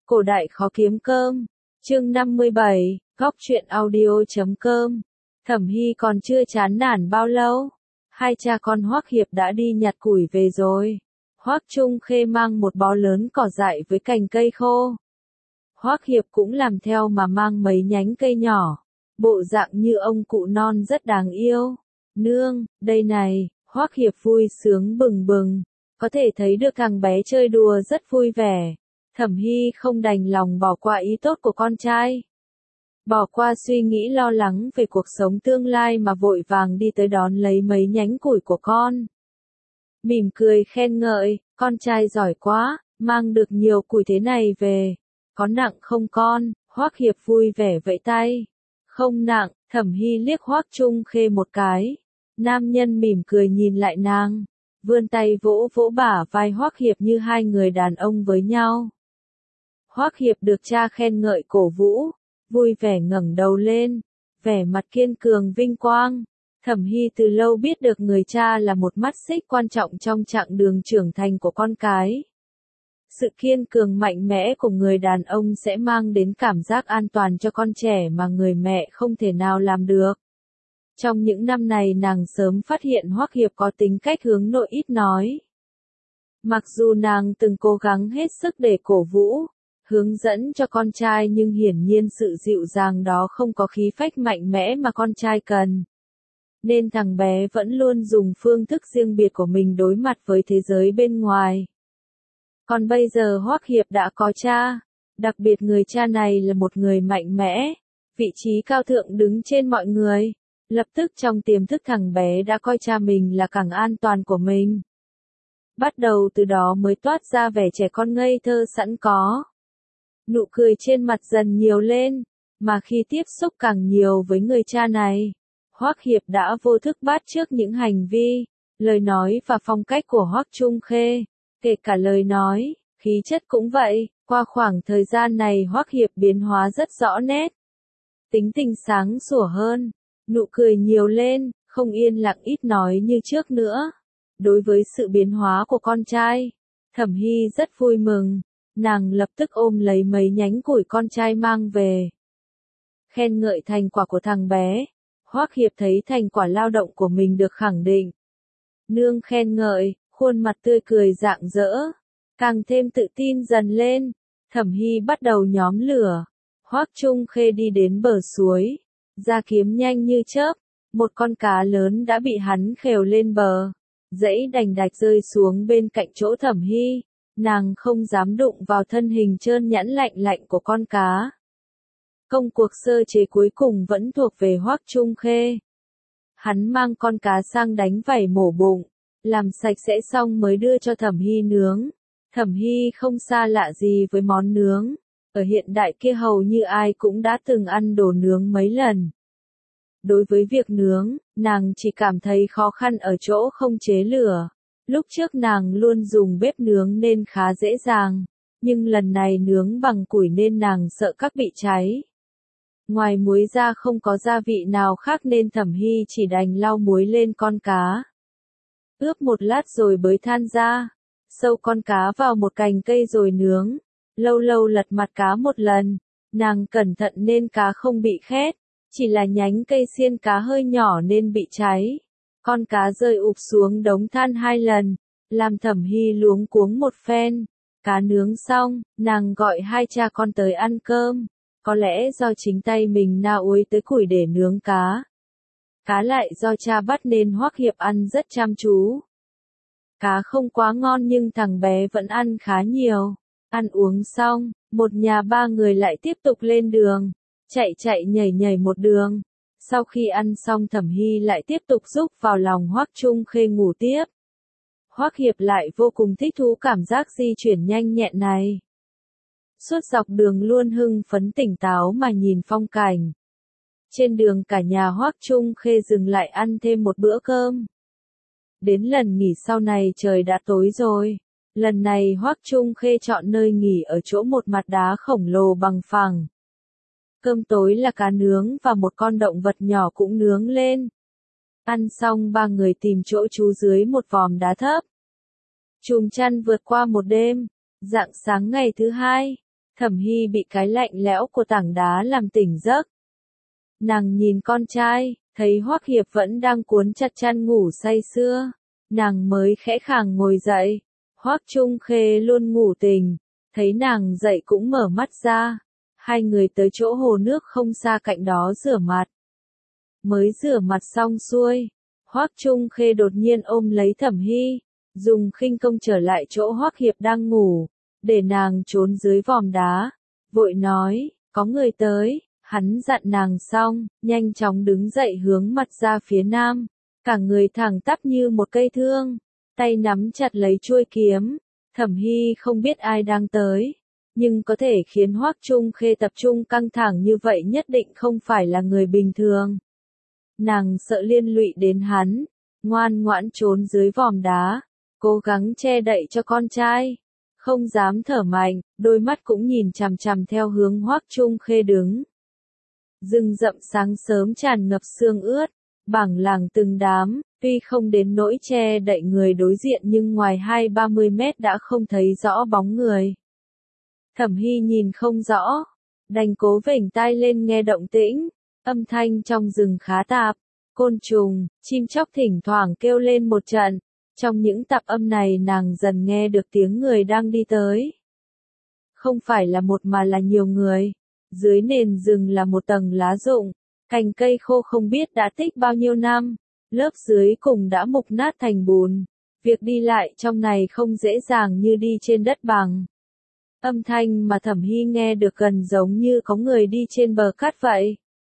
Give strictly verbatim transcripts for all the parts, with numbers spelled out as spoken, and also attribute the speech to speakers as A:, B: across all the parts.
A: Cổ đại khó kiếm cơm. Chương năm mươi bảy, góc truyện audio chấm com. Thẩm Hy còn chưa chán nản bao lâu, hai cha con Hoắc Hiệp đã đi nhặt củi về rồi. Hoắc Trung Khê mang một bó lớn cỏ dại với cành cây khô. Hoắc Hiệp cũng làm theo mà mang mấy nhánh cây nhỏ, bộ dạng như ông cụ non rất đáng yêu. Nương, đây này, Hoắc Hiệp vui sướng bừng bừng, có thể thấy được thằng bé chơi đùa rất vui vẻ. Thẩm Hy không đành lòng bỏ qua ý tốt của con trai. Bỏ qua suy nghĩ lo lắng về cuộc sống tương lai mà vội vàng đi tới đón lấy mấy nhánh củi của con. Mỉm cười khen ngợi, con trai giỏi quá, mang được nhiều củi thế này về. Có nặng không con? Hoắc Hiệp vui vẻ vẫy tay. Không nặng. Thẩm Hy liếc Hoắc Trung Khê một cái. Nam nhân mỉm cười nhìn lại nàng, vươn tay vỗ vỗ bả vai Hoắc Hiệp như hai người đàn ông với nhau. Hoắc Hiệp được cha khen ngợi cổ vũ, vui vẻ ngẩng đầu lên, vẻ mặt kiên cường vinh quang. Thẩm Hy từ lâu biết được người cha là một mắt xích quan trọng trong chặng đường trưởng thành của con cái. Sự kiên cường mạnh mẽ của người đàn ông sẽ mang đến cảm giác an toàn cho con trẻ mà người mẹ không thể nào làm được. Trong những năm này nàng sớm phát hiện Hoắc Hiệp có tính cách hướng nội ít nói. Mặc dù nàng từng cố gắng hết sức để cổ vũ, hướng dẫn cho con trai nhưng hiển nhiên sự dịu dàng đó không có khí phách mạnh mẽ mà con trai cần. Nên thằng bé vẫn luôn dùng phương thức riêng biệt của mình đối mặt với thế giới bên ngoài. Còn bây giờ Hoắc Hiệp đã có cha, đặc biệt người cha này là một người mạnh mẽ, vị trí cao thượng đứng trên mọi người. Lập tức trong tiềm thức thằng bé đã coi cha mình là càng an toàn của mình. Bắt đầu từ đó mới toát ra vẻ trẻ con ngây thơ sẵn có. Nụ cười trên mặt dần nhiều lên, mà khi tiếp xúc càng nhiều với người cha này, Hoắc Hiệp đã vô thức bắt chước những hành vi, lời nói và phong cách của Hoắc Trung Khê, kể cả lời nói, khí chất cũng vậy. Qua khoảng thời gian này Hoắc Hiệp biến hóa rất rõ nét. Tính tình sáng sủa hơn, nụ cười nhiều lên, không yên lặng ít nói như trước nữa. Đối với sự biến hóa của con trai, Thẩm Hy rất vui mừng, nàng lập tức ôm lấy mấy nhánh củi con trai mang về. Khen ngợi thành quả của thằng bé, Hoắc Hiệp thấy thành quả lao động của mình được khẳng định. Nương khen ngợi, khuôn mặt tươi cười rạng rỡ, càng thêm tự tin dần lên. Thẩm Hy bắt đầu nhóm lửa. Hoắc Trung Khê đi đến bờ suối, ra kiếm nhanh như chớp, một con cá lớn đã bị hắn khều lên bờ, dãy đành đạch rơi xuống bên cạnh chỗ Thẩm Hy. Nàng không dám đụng vào thân hình trơn nhẵn lạnh lạnh của con cá. Công cuộc sơ chế cuối cùng vẫn thuộc về Hoắc Trung Khê. Hắn mang con cá sang đánh vảy mổ bụng, làm sạch sẽ xong mới đưa cho Thẩm Hy nướng. Thẩm Hy không xa lạ gì với món nướng. Ở hiện đại kia hầu như ai cũng đã từng ăn đồ nướng mấy lần. Đối với việc nướng, nàng chỉ cảm thấy khó khăn ở chỗ không chế lửa. Lúc trước nàng luôn dùng bếp nướng nên khá dễ dàng, nhưng lần này nướng bằng củi nên nàng sợ các bị cháy. Ngoài muối ra không có gia vị nào khác nên Thẩm Hy chỉ đành lau muối lên con cá. Ướp một lát rồi bới than ra, sâu con cá vào một cành cây rồi nướng. Lâu lâu lật mặt cá một lần, nàng cẩn thận nên cá không bị khét, chỉ là nhánh cây xiên cá hơi nhỏ nên bị cháy. Con cá rơi ụp xuống đống than hai lần, làm Thẩm Hy luống cuống một phen. Cá nướng xong, nàng gọi hai cha con tới ăn cơm. Có lẽ do chính tay mình na uối tới củi để nướng cá. Cá lại do cha bắt nên Hoắc Hiệp ăn rất chăm chú. Cá không quá ngon nhưng thằng bé vẫn ăn khá nhiều. Ăn uống xong, một nhà ba người lại tiếp tục lên đường, chạy chạy nhảy nhảy một đường. Sau khi ăn xong Thẩm Hy lại tiếp tục rúc vào lòng Hoắc Trung Khê ngủ tiếp. Hoắc Hiệp lại vô cùng thích thú cảm giác di chuyển nhanh nhẹn này. Suốt dọc đường luôn hưng phấn tỉnh táo mà nhìn phong cảnh. Trên đường cả nhà Hoắc Trung Khê dừng lại ăn thêm một bữa cơm. Đến lần nghỉ sau này trời đã tối rồi. Lần này Hoắc Trung Khê chọn nơi nghỉ ở chỗ một mặt đá khổng lồ bằng phẳng. Cơm tối là cá nướng và một con động vật nhỏ cũng nướng lên. Ăn xong ba người tìm chỗ trú dưới một vòm đá thấp. Chùm chăn vượt qua một đêm. Rạng sáng ngày thứ hai, Thẩm Hy bị cái lạnh lẽo của tảng đá làm tỉnh giấc. Nàng nhìn con trai, thấy Hoắc Hiệp vẫn đang cuốn chặt chăn ngủ say sưa. Nàng mới khẽ khàng ngồi dậy. Hoắc Trung Khê luôn ngủ tình, thấy nàng dậy cũng mở mắt ra. Hai người tới chỗ hồ nước không xa cạnh đó rửa mặt. Mới rửa mặt xong xuôi, Hoắc Trung Khê đột nhiên ôm lấy Thẩm Hy, dùng khinh công trở lại chỗ Hoắc Hiệp đang ngủ, để nàng trốn dưới vòm đá, vội nói, có người tới. Hắn dặn nàng xong, nhanh chóng đứng dậy hướng mặt ra phía nam, cả người thẳng tắp như một cây thương, tay nắm chặt lấy chuôi kiếm. Thẩm Hy không biết ai đang tới, nhưng có thể khiến Hoắc Trung Khê tập trung căng thẳng như vậy nhất định không phải là người bình thường. Nàng sợ liên lụy đến hắn, ngoan ngoãn trốn dưới vòm đá, cố gắng che đậy cho con trai, không dám thở mạnh, đôi mắt cũng nhìn chằm chằm theo hướng Hoắc Trung Khê đứng. Rừng rậm sáng sớm tràn ngập sương ướt, bảng làng từng đám, tuy không đến nỗi che đậy người đối diện nhưng ngoài hai ba mươi mét đã không thấy rõ bóng người. Thẩm Hy nhìn không rõ, đành cố vểnh tai lên nghe động tĩnh, âm thanh trong rừng khá tạp, côn trùng, chim chóc thỉnh thoảng kêu lên một trận, trong những tạp âm này nàng dần nghe được tiếng người đang đi tới. Không phải là một mà là nhiều người. Dưới nền rừng là một tầng lá rụng, cành cây khô không biết đã tích bao nhiêu năm, lớp dưới cùng đã mục nát thành bùn. Việc đi lại trong này không dễ dàng như đi trên đất bằng. Âm thanh mà Thẩm Hy nghe được gần giống như có người đi trên bờ cát vậy.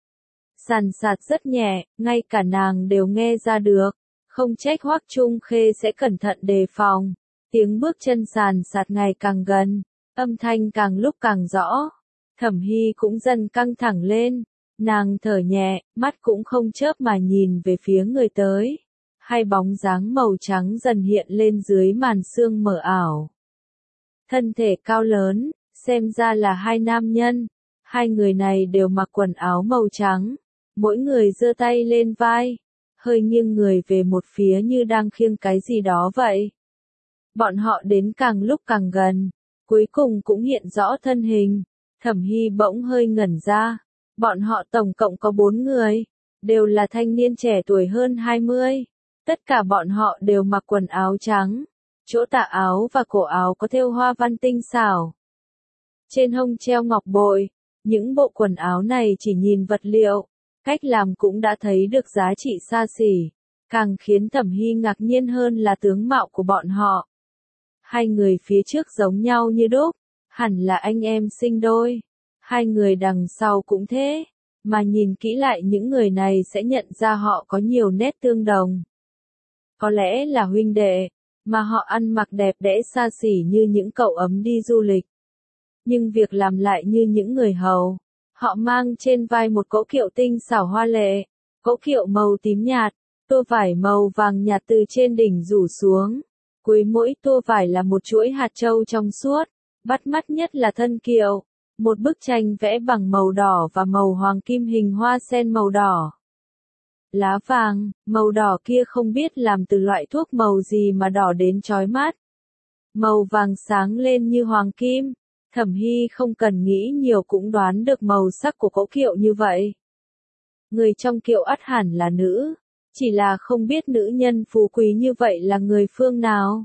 A: Sàn sạt rất nhẹ, ngay cả nàng đều nghe ra được, không trách Hoắc Trung Khê sẽ cẩn thận đề phòng. Tiếng bước chân sàn sạt ngày càng gần, âm thanh càng lúc càng rõ. Thẩm Hy cũng dần căng thẳng lên, nàng thở nhẹ, mắt cũng không chớp mà nhìn về phía người tới. Hai bóng dáng màu trắng dần hiện lên dưới màn sương mờ ảo. Thân thể cao lớn, xem ra là hai nam nhân. Hai người này đều mặc quần áo màu trắng, mỗi người giơ tay lên vai, hơi nghiêng người về một phía như đang khiêng cái gì đó vậy. Bọn họ đến càng lúc càng gần, cuối cùng cũng hiện rõ thân hình. Thẩm Hy bỗng hơi ngẩn ra, bọn họ tổng cộng có bốn người, đều là thanh niên trẻ tuổi hơn hai mươi, tất cả bọn họ đều mặc quần áo trắng, chỗ tà áo và cổ áo có thêu hoa văn tinh xảo. Trên hông treo ngọc bội, những bộ quần áo này chỉ nhìn vật liệu, cách làm cũng đã thấy được giá trị xa xỉ, càng khiến Thẩm Hy ngạc nhiên hơn là tướng mạo của bọn họ. Hai người phía trước giống nhau như đúc. Hẳn là anh em sinh đôi. Hai người đằng sau cũng thế, mà nhìn kỹ lại những người này sẽ nhận ra họ có nhiều nét tương đồng. Có lẽ là huynh đệ, mà họ ăn mặc đẹp đẽ xa xỉ như những cậu ấm đi du lịch. Nhưng việc làm lại như những người hầu. Họ mang trên vai một cỗ kiệu tinh xảo hoa lệ, cỗ kiệu màu tím nhạt, tua vải màu vàng nhạt từ trên đỉnh rủ xuống. Cuối mỗi tua vải là một chuỗi hạt châu trong suốt. Bắt mắt nhất là thân kiệu, một bức tranh vẽ bằng màu đỏ và màu hoàng kim hình hoa sen màu đỏ. Lá vàng, màu đỏ kia không biết làm từ loại thuốc màu gì mà đỏ đến chói mắt. Màu vàng sáng lên như hoàng kim, Thẩm Hy không cần nghĩ nhiều cũng đoán được màu sắc của cỗ kiệu như vậy. Người trong kiệu ắt hẳn là nữ, chỉ là không biết nữ nhân phú quý như vậy là người phương nào.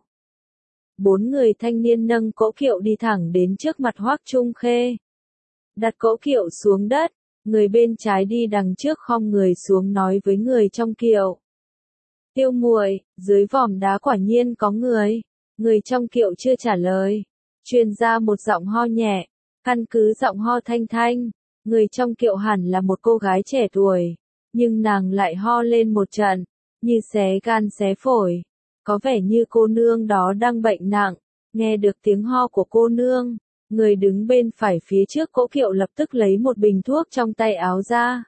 A: Bốn người thanh niên nâng cỗ kiệu đi thẳng đến trước mặt Hoắc Trung Khê. Đặt cỗ kiệu xuống đất, người bên trái đi đằng trước khom người xuống nói với người trong kiệu. Tiêu muội, dưới vòm đá quả nhiên có người. Người trong kiệu chưa trả lời. Truyền ra một giọng ho nhẹ, căn cứ giọng ho thanh thanh. Người trong kiệu hẳn là một cô gái trẻ tuổi, nhưng nàng lại ho lên một trận, như xé gan xé phổi. Có vẻ như cô nương đó đang bệnh nặng. Nghe được tiếng ho của cô nương, người đứng bên phải phía trước cỗ kiệu lập tức lấy một bình thuốc trong tay áo ra.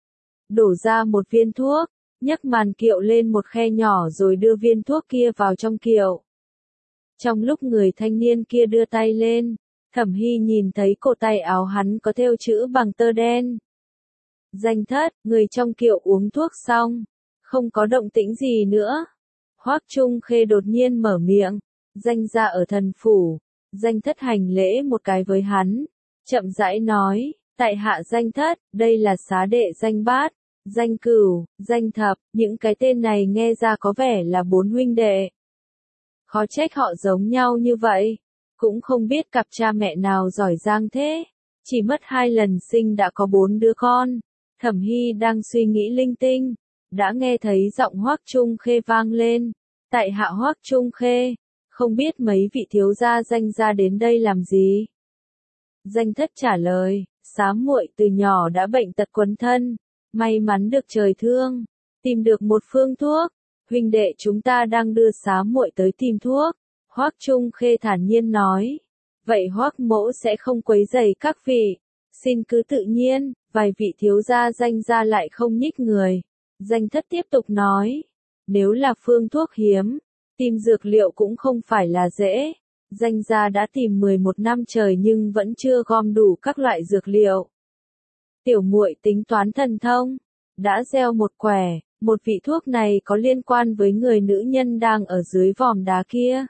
A: Đổ ra một viên thuốc, nhấc màn kiệu lên một khe nhỏ rồi đưa viên thuốc kia vào trong kiệu. Trong lúc người thanh niên kia đưa tay lên, Thẩm Hy nhìn thấy cổ tay áo hắn có thêu chữ bằng tơ đen. Danh thất, người trong kiệu uống thuốc xong, không có động tĩnh gì nữa. Hoắc Trung Khê đột nhiên mở miệng, danh gia ở thần phủ, danh thất hành lễ một cái với hắn, chậm rãi nói, tại hạ danh thất, đây là xá đệ danh bát, danh cửu, danh thập, những cái tên này nghe ra có vẻ là bốn huynh đệ. Khó trách họ giống nhau như vậy, cũng không biết cặp cha mẹ nào giỏi giang thế, chỉ mất hai lần sinh đã có bốn đứa con. Thẩm Hy đang suy nghĩ linh tinh, đã nghe thấy giọng Hoắc Trung Khê vang lên, tại hạ Hoắc Trung Khê, không biết mấy vị thiếu gia danh gia đến đây làm gì. Danh thất trả lời, xá muội từ nhỏ đã bệnh tật quấn thân, may mắn được trời thương, tìm được một phương thuốc, huynh đệ chúng ta đang đưa xá muội tới tìm thuốc. Hoắc Trung Khê thản nhiên nói, vậy Hoắc mỗ sẽ không quấy rầy các vị, xin cứ tự nhiên. Vài vị thiếu gia danh gia lại không nhích người. Danh thất tiếp tục nói, nếu là phương thuốc hiếm, tìm dược liệu cũng không phải là dễ. Danh gia đã tìm mười một năm trời nhưng vẫn chưa gom đủ các loại dược liệu. Tiểu muội tính toán thần thông, đã gieo một quẻ, một vị thuốc này có liên quan với người nữ nhân đang ở dưới vòm đá kia.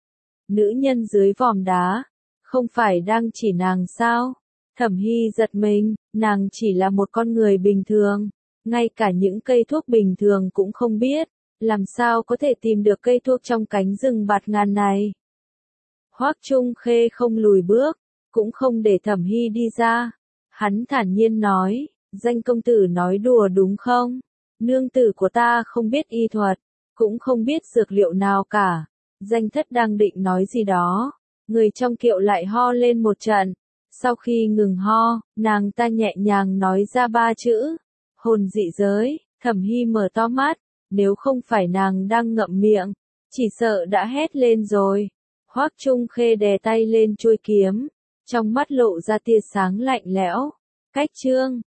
A: Nữ nhân dưới vòm đá, không phải đang chỉ nàng sao? Thẩm Hy giật mình, nàng chỉ là một con người bình thường, ngay cả những cây thuốc bình thường cũng không biết, làm sao có thể tìm được cây thuốc trong cánh rừng bạt ngàn này. Hoắc Trung Khê không lùi bước, cũng không để Thẩm Hy đi ra. Hắn thản nhiên nói, danh công tử nói đùa đúng không? Nương tử của ta không biết y thuật, cũng không biết dược liệu nào cả. Danh thất đang định nói gì đó, người trong kiệu lại ho lên một trận. Sau khi ngừng ho, nàng ta nhẹ nhàng nói ra ba chữ, hồn dị giới. Thẩm Hy mở to mắt, nếu không phải nàng đang ngậm miệng, chỉ sợ đã hét lên rồi. Hoắc Trung Khê đè tay lên chuôi kiếm, trong mắt lộ ra tia sáng lạnh lẽo. Cách chương